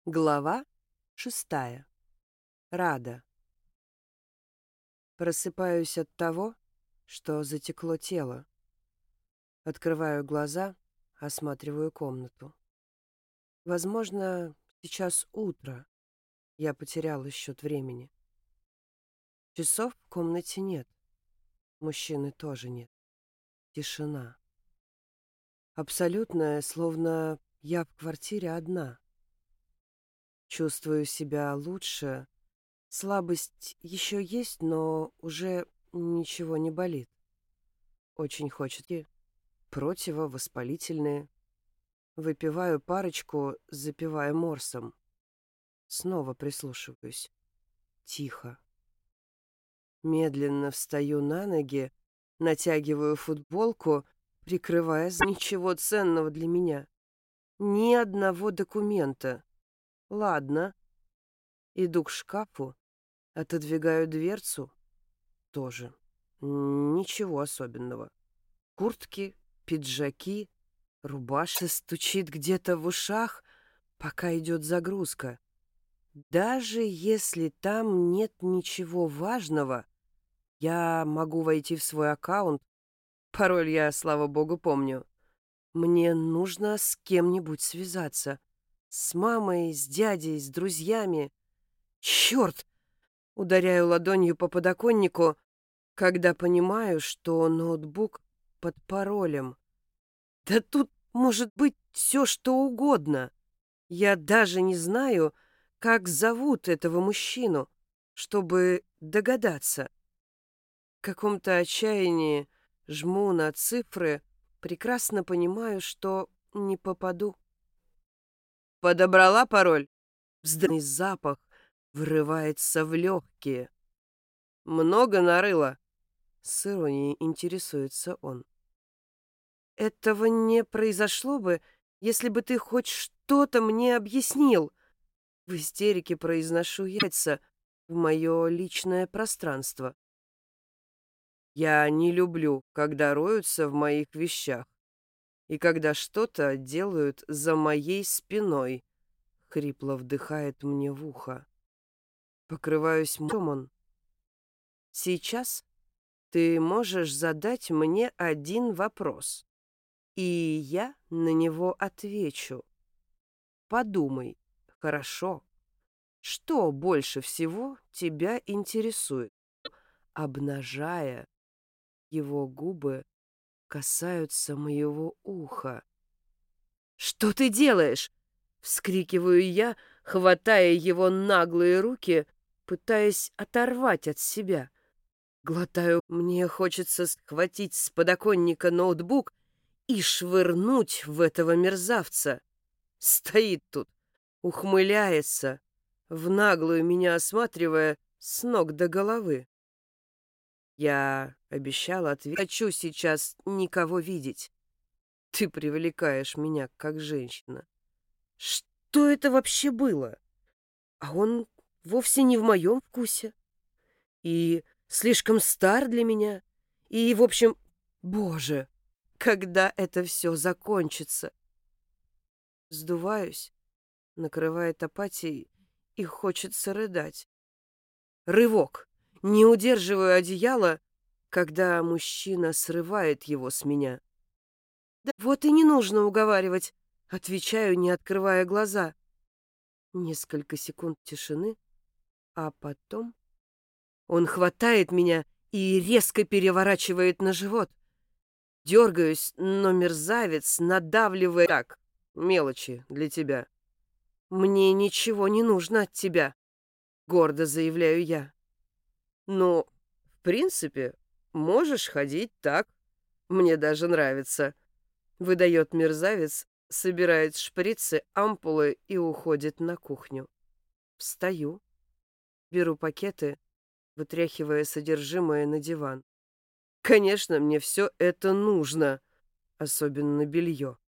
Глава 6. Рада. Просыпаюсь от того, что затекло тело. Открываю глаза, осматриваю комнату. Возможно, сейчас утро. Я потеряла счет времени. Часов в комнате нет. Мужчины тоже нет. Тишина. Абсолютная, словно я в квартире одна. Чувствую себя лучше. Слабость еще есть, но уже ничего не болит. Очень хочет противовоспалительные. Выпиваю парочку, запивая морсом. Снова прислушиваюсь. Тихо. Медленно встаю на ноги, натягиваю футболку, прикрываясь. Ничего ценного для меня. Ни одного документа. Ладно. Иду к шкафу, отодвигаю дверцу. Тоже. Ничего особенного. Куртки, пиджаки, рубашка стучит где-то в ушах, пока идет загрузка. Даже если там нет ничего важного, я могу войти в свой аккаунт. Пароль я, слава богу, помню. Мне нужно с кем-нибудь связаться. С мамой, с дядей, с друзьями. Черт! Ударяю ладонью по подоконнику, когда понимаю, что ноутбук под паролем. Да тут может быть все, что угодно. Я даже не знаю, как зовут этого мужчину, чтобы догадаться. В каком-то отчаянии жму на цифры, прекрасно понимаю, что не попаду. Подобрала пароль? Вздранный запах врывается в легкие. Много нарыло? С иронией интересуется он. Этого не произошло бы, если бы ты хоть что-то мне объяснил. В истерике произношу яйца в мое личное пространство. Я не люблю, когда роются в моих вещах и когда что-то делают за моей спиной. Хрипло вдыхает мне в ухо. Покрываюсь мхом. Сейчас ты можешь задать мне один вопрос, и я на него отвечу. Подумай, хорошо, что больше всего тебя интересует? Обнажая, его губы касаются моего уха. «Что ты делаешь?» — вскрикиваю я, хватая его наглые руки, пытаясь оторвать от себя. Глотаю, мне хочется схватить с подоконника ноутбук и швырнуть в этого мерзавца. Стоит тут, ухмыляется, в наглую меня осматривая с ног до головы. Я обещала ответить. Хочу сейчас никого видеть. Ты привлекаешь меня как женщина. Что это вообще было? А он вовсе не в моем вкусе. И слишком стар для меня. И, в общем, боже, когда это все закончится? Сдуваюсь, накрывает апатией, и хочется рыдать. Рывок. Не удерживаю одеяло, когда мужчина срывает его с меня. Да вот и не нужно уговаривать, отвечаю, не открывая глаза. Несколько секунд тишины, а потом он хватает меня и резко переворачивает на живот. Дергаюсь, но мерзавец надавливает. Так, мелочи для тебя. Мне ничего не нужно от тебя, гордо заявляю я. Ну, в принципе, можешь ходить так. Мне даже нравится. Выдает мерзавец, собирает шприцы, ампулы и уходит на кухню. Встаю, беру пакеты, вытряхивая содержимое на диван. Конечно, мне все это нужно, особенно белье.